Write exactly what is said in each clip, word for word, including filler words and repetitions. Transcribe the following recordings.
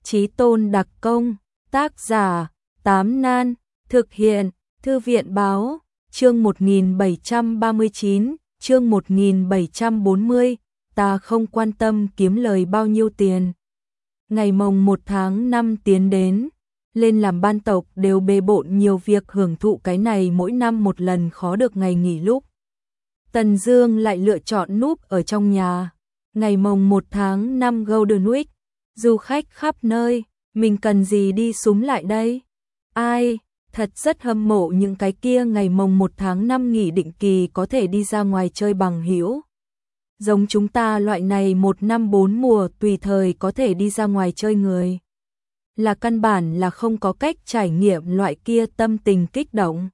Chí Tôn đặc công, tác giả, Tám Nan, thực hiện, Thư viện báo, chương một nghìn bảy trăm ba mươi chín, chương một nghìn bảy trăm bốn mươi, ta không quan tâm kiếm lời bao nhiêu tiền. Ngày mồng một tháng năm tiến đến, lên làm ban tộc đều bề bộn nhiều việc hưởng thụ cái này mỗi năm một lần khó được ngày nghỉ lúc. Tần Dương lại lựa chọn núp ở trong nhà. Ngày mồng một tháng năm Golden Week, du khách khắp nơi, mình cần gì đi súm lại đây? Ai, thật rất hâm mộ những cái kia ngày mồng một tháng năm nghỉ định kỳ có thể đi ra ngoài chơi bằng hữu. Giống chúng ta loại này một năm bốn mùa tùy thời có thể đi ra ngoài chơi người. Là căn bản là không có cách trải nghiệm loại kia tâm tình kích động.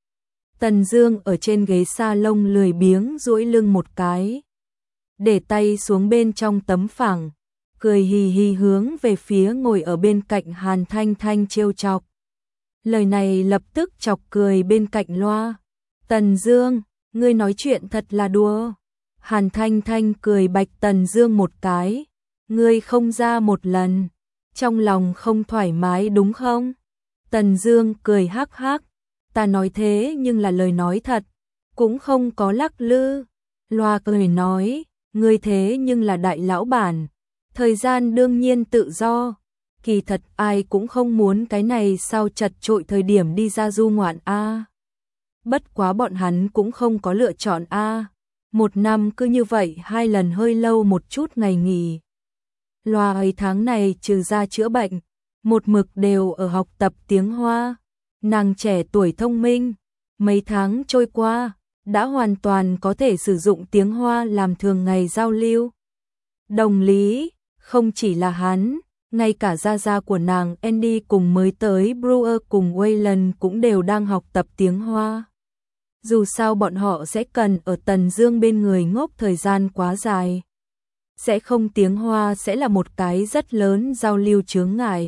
Tần Dương ở trên ghế salon lười biếng duỗi lưng một cái, để tay xuống bên trong tấm phẳng, cười hì hì hướng về phía ngồi ở bên cạnh Hàn Thanh Thanh trêu chọc. Lời này lập tức chọc cười bên cạnh loa. Tần Dương, ngươi nói chuyện thật là đùa. Hàn Thanh Thanh cười bạch Tần Dương một cái. Ngươi không ra một lần, trong lòng không thoải mái đúng không? Tần Dương cười hắc hắc. Ta nói thế nhưng là lời nói thật, cũng không có lắc lư. Loa cười nói, ngươi thế nhưng là đại lão bản, thời gian đương nhiên tự do. Kỳ thật ai cũng không muốn cái này sao chật trội thời điểm đi ra du ngoạn a. À. Bất quá bọn hắn cũng không có lựa chọn a. À. Một năm cứ như vậy hai lần hơi lâu một chút ngày nghỉ. Loa ấy tháng này trừ ra chữa bệnh, một mực đều ở học tập tiếng Hoa. Nàng trẻ tuổi thông minh, mấy tháng trôi qua, đã hoàn toàn có thể sử dụng tiếng Hoa làm thường ngày giao lưu. Đồng lý, không chỉ là hắn, ngay cả gia gia của nàng Andy cùng mới tới Brewer cùng Wayland cũng đều đang học tập tiếng Hoa. Dù sao bọn họ sẽ cần ở Tần Dương bên người ngốc thời gian quá dài. Sẽ không tiếng Hoa sẽ là một cái rất lớn giao lưu chướng ngại.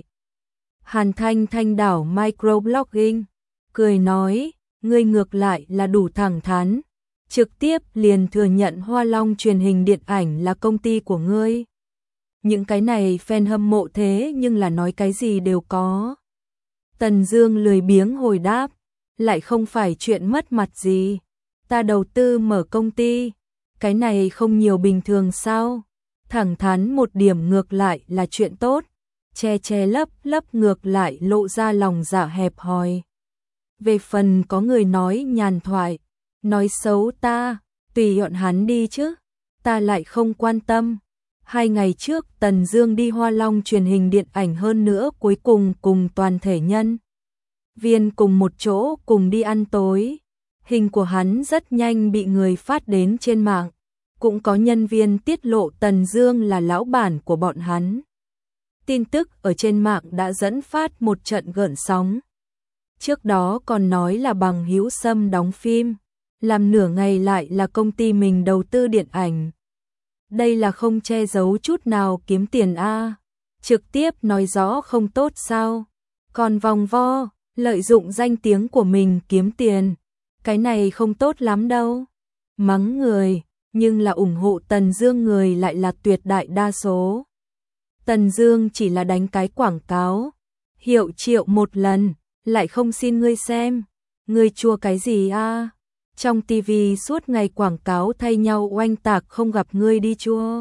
Hàn Thanh Thanh đảo microblogging, cười nói, ngươi ngược lại là đủ thẳng thắn, trực tiếp liền thừa nhận Hoa Long truyền hình điện ảnh là công ty của ngươi. Những cái này fan hâm mộ thế nhưng là nói cái gì đều có. Tần Dương lười biếng hồi đáp, lại không phải chuyện mất mặt gì. Ta đầu tư mở công ty, cái này không nhiều bình thường sao? Thẳng thắn một điểm ngược lại là chuyện tốt. Che che lấp lấp ngược lại lộ ra lòng dạ hẹp hòi. Về phần có người nói nhàn thoại, nói xấu ta, tùy bọn hắn đi chứ, ta lại không quan tâm. Hai ngày trước Tần Dương đi Hoa Long truyền hình điện ảnh hơn nữa cuối cùng cùng toàn thể nhân viên cùng một chỗ cùng đi ăn tối. Hình của hắn rất nhanh bị người phát đến trên mạng, cũng có nhân viên tiết lộ Tần Dương là lão bản của bọn hắn. Tin tức ở trên mạng đã dẫn phát một trận gợn sóng. Trước đó còn nói là bằng hữu Sâm đóng phim, làm nửa ngày lại là công ty mình đầu tư điện ảnh. Đây là không che giấu chút nào kiếm tiền a, à. Trực tiếp nói rõ không tốt sao? Còn vòng vo, lợi dụng danh tiếng của mình kiếm tiền, cái này không tốt lắm đâu. Mắng người, nhưng là ủng hộ Tần Dương người lại là tuyệt đại đa số. Tần Dương chỉ là đánh cái quảng cáo, hiệu triệu một lần, lại không xin ngươi xem. Ngươi chua cái gì a? À? Trong tivi suốt ngày quảng cáo thay nhau oanh tạc không gặp ngươi đi chua.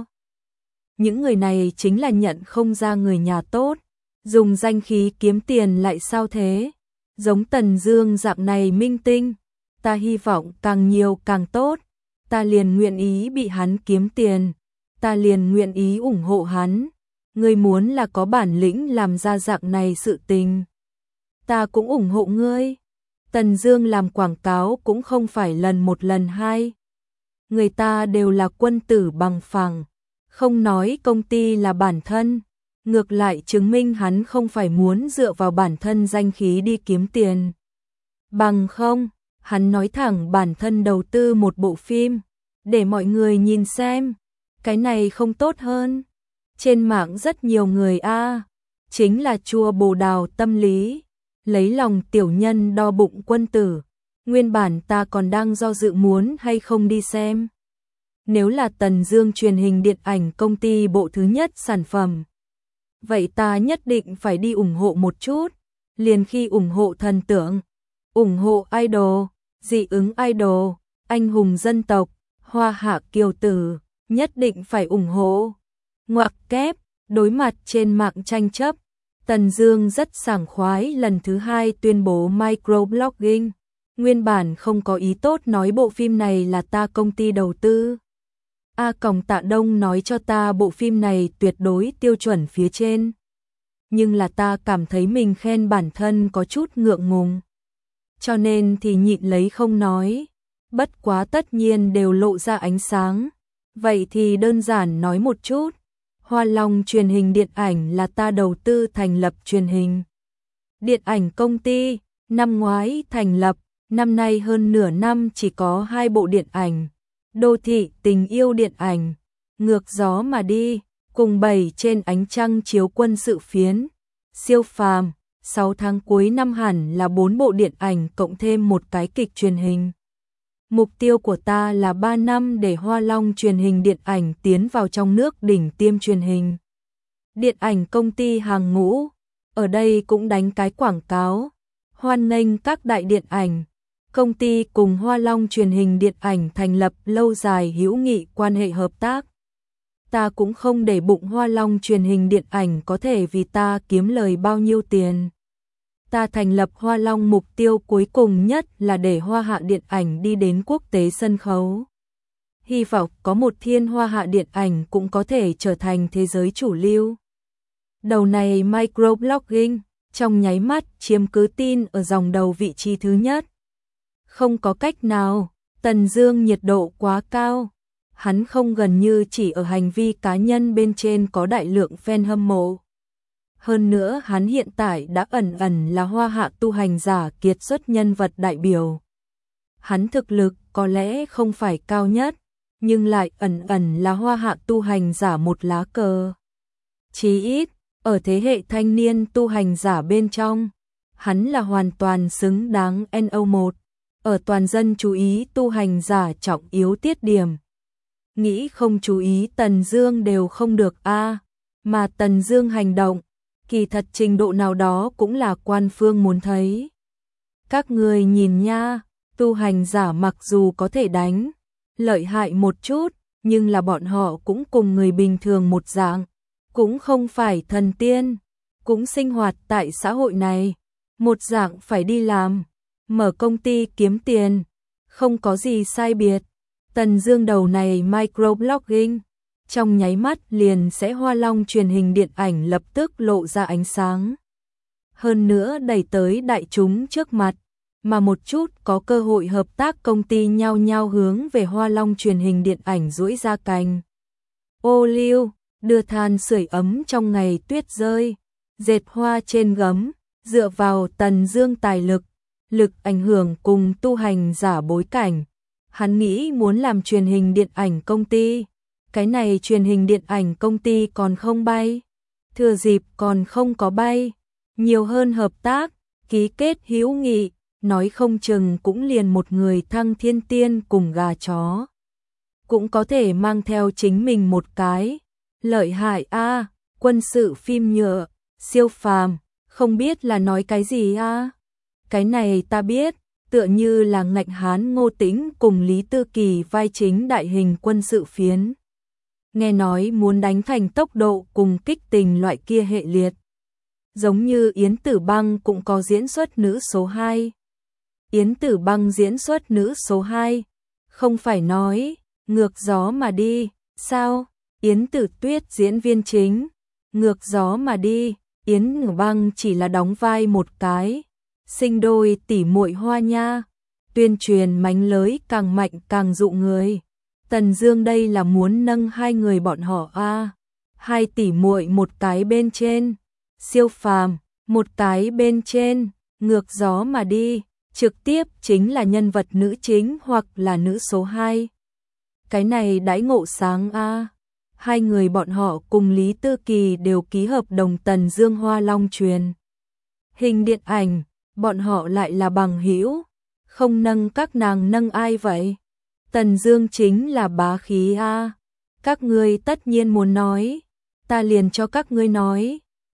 Những người này chính là nhận không ra người nhà tốt, dùng danh khí kiếm tiền lại sao thế? Giống Tần Dương dạng này minh tinh, ta hy vọng càng nhiều càng tốt, ta liền nguyện ý bị hắn kiếm tiền, ta liền nguyện ý ủng hộ hắn. Ngươi muốn là có bản lĩnh làm ra dạng này sự tình, ta cũng ủng hộ ngươi. Tần Dương làm quảng cáo cũng không phải lần một lần hai. Người ta đều là quân tử bằng phẳng, không nói công ty là bản thân, ngược lại chứng minh hắn không phải muốn dựa vào bản thân danh khí đi kiếm tiền. Bằng không, hắn nói thẳng bản thân đầu tư một bộ phim, để mọi người nhìn xem, cái này không tốt hơn. Trên mạng rất nhiều người a, à, chính là chua bồ đào tâm lý, lấy lòng tiểu nhân đo bụng quân tử. Nguyên bản ta còn đang do dự muốn hay không đi xem. Nếu là Tần Dương truyền hình điện ảnh công ty bộ thứ nhất sản phẩm, vậy ta nhất định phải đi ủng hộ một chút, liền khi ủng hộ thần tượng, ủng hộ idol, dị ứng idol, anh hùng dân tộc, hoa hạ kiều tử, nhất định phải ủng hộ. Ngoặc kép, đối mặt trên mạng tranh chấp, Tần Dương rất sảng khoái lần thứ hai tuyên bố microblogging, nguyên bản không có ý tốt nói bộ phim này là ta công ty đầu tư. A Còng Tạ Đông nói cho ta bộ phim này tuyệt đối tiêu chuẩn phía trên. Nhưng là ta cảm thấy mình khen bản thân có chút ngượng ngùng. Cho nên thì nhịn lấy không nói. Bất quá tất nhiên đều lộ ra ánh sáng. Vậy thì đơn giản nói một chút. Hoa Long truyền hình điện ảnh là ta đầu tư thành lập truyền hình điện ảnh công ty, năm ngoái thành lập, năm nay hơn nửa năm chỉ có hai bộ điện ảnh. Đô thị tình yêu điện ảnh, Ngược gió mà đi, cùng bảy trên ánh trăng chiếu quân sự phiến, Siêu phàm, sáu tháng cuối năm hẳn là bốn bộ điện ảnh cộng thêm một cái kịch truyền hình. Mục tiêu của ta là ba năm để Hoa Long truyền hình điện ảnh tiến vào trong nước đỉnh tiêm truyền hình. Điện ảnh công ty hàng ngũ, ở đây cũng đánh cái quảng cáo, hoan nghênh các đại điện ảnh. Công ty cùng Hoa Long truyền hình điện ảnh thành lập lâu dài hữu nghị quan hệ hợp tác. Ta cũng không để bụng Hoa Long truyền hình điện ảnh có thể vì ta kiếm lời bao nhiêu tiền. Ta thành lập Hoa Long mục tiêu cuối cùng nhất là để Hoa Hạ điện ảnh đi đến quốc tế sân khấu. Hy vọng có một thiên Hoa Hạ điện ảnh cũng có thể trở thành thế giới chủ lưu. Đầu này microblogging, trong nháy mắt chiếm cứ tin ở dòng đầu vị trí thứ nhất. Không có cách nào, Tần Dương nhiệt độ quá cao. Hắn không gần như chỉ ở hành vi cá nhân bên trên có đại lượng fan hâm mộ. Hơn nữa hắn hiện tại đã ẩn ẩn là Hoa Hạ tu hành giả kiệt xuất nhân vật đại biểu. Hắn thực lực có lẽ không phải cao nhất, nhưng lại ẩn ẩn là Hoa Hạ tu hành giả một lá cờ. Chí ít, ở thế hệ thanh niên tu hành giả bên trong, hắn là hoàn toàn xứng đáng N O một, ở toàn dân chú ý tu hành giả trọng yếu tiết điểm. Nghĩ không chú ý Tần Dương đều không được a, mà Tần Dương hành động, kỳ thật trình độ nào đó cũng là quan phương muốn thấy. Các người nhìn nha, tu hành giả mặc dù có thể đánh, lợi hại một chút, nhưng là bọn họ cũng cùng người bình thường một dạng, cũng không phải thần tiên, cũng sinh hoạt tại xã hội này, một dạng phải đi làm, mở công ty kiếm tiền, không có gì sai biệt. Tần Dương đầu này microblogging, trong nháy mắt liền sẽ Hoa Long truyền hình điện ảnh lập tức lộ ra ánh sáng. Hơn nữa đẩy tới đại chúng trước mặt, mà một chút có cơ hội hợp tác công ty nhao nhao hướng về Hoa Long truyền hình điện ảnh duỗi ra cành. Ô liu, đưa than sưởi ấm trong ngày tuyết rơi, dệt hoa trên gấm, dựa vào Tần Dương tài lực, lực ảnh hưởng cùng tu hành giả bối cảnh. Hắn nghĩ muốn làm truyền hình điện ảnh công ty, cái này truyền hình điện ảnh công ty còn không bay, thừa dịp còn không có bay, nhiều hơn hợp tác, ký kết hữu nghị, nói không chừng cũng liền một người thăng thiên tiên cùng gà chó. Cũng có thể mang theo chính mình một cái, lợi hại a, quân sự phim nhựa, siêu phàm, không biết là nói cái gì a. Cái này ta biết. Tựa như là Ngạnh Hán Ngô Tĩnh cùng Lý Tư Kỳ vai chính đại hình quân sự phiến. Nghe nói muốn đánh thành tốc độ cùng kích tình loại kia hệ liệt. Giống như Yến Tử Băng cũng có diễn xuất nữ số hai. Yến Tử Băng diễn xuất nữ số hai. Không phải nói, ngược gió mà đi, sao? Yến Tử Tuyết diễn viên chính. Ngược gió mà đi, Yến Tử Băng chỉ là đóng vai một cái. Sinh đôi tỷ muội Hoa nha, tuyên truyền mánh lới càng mạnh càng dụ người. Tần Dương đây là muốn nâng hai người bọn họ a, hai tỷ muội một cái bên trên, siêu phàm, một cái bên trên, ngược gió mà đi, trực tiếp chính là nhân vật nữ chính hoặc là nữ số hai. Cái này đãi ngộ sáng a. Hai người bọn họ cùng Lý Tư Kỳ đều ký hợp đồng Tần Dương Hoa Long truyền hình điện ảnh. Bọn họ lại là bằng hữu, không nâng các nàng nâng ai vậy? Tần Dương chính là bá khí a. Các ngươi tất nhiên muốn nói, ta liền cho các ngươi nói,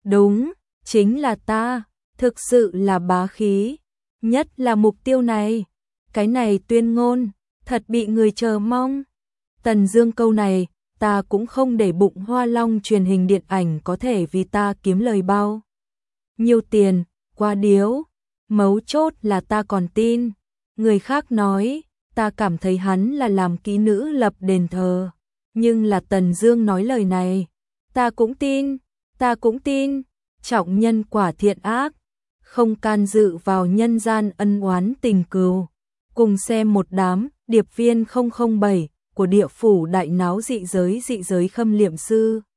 Đúng, chính là ta, thực sự là bá khí, nhất là mục tiêu này. Cái này tuyên ngôn, thật bị người chờ mong. Tần Dương câu này, ta cũng không để bụng Hoa Long truyền hình điện ảnh có thể vì ta kiếm lời bao nhiêu tiền, qua điếu. Mấu chốt là ta còn tin. Người khác nói, ta cảm thấy hắn là làm kỹ nữ lập đền thờ. Nhưng là Tần Dương nói lời này, ta cũng tin, ta cũng tin. Trọng nhân quả thiện ác, không can dự vào nhân gian ân oán tình cừu. Cùng xem một đám điệp viên không không bảy của địa phủ đại náo dị giới dị giới khâm liệm sư.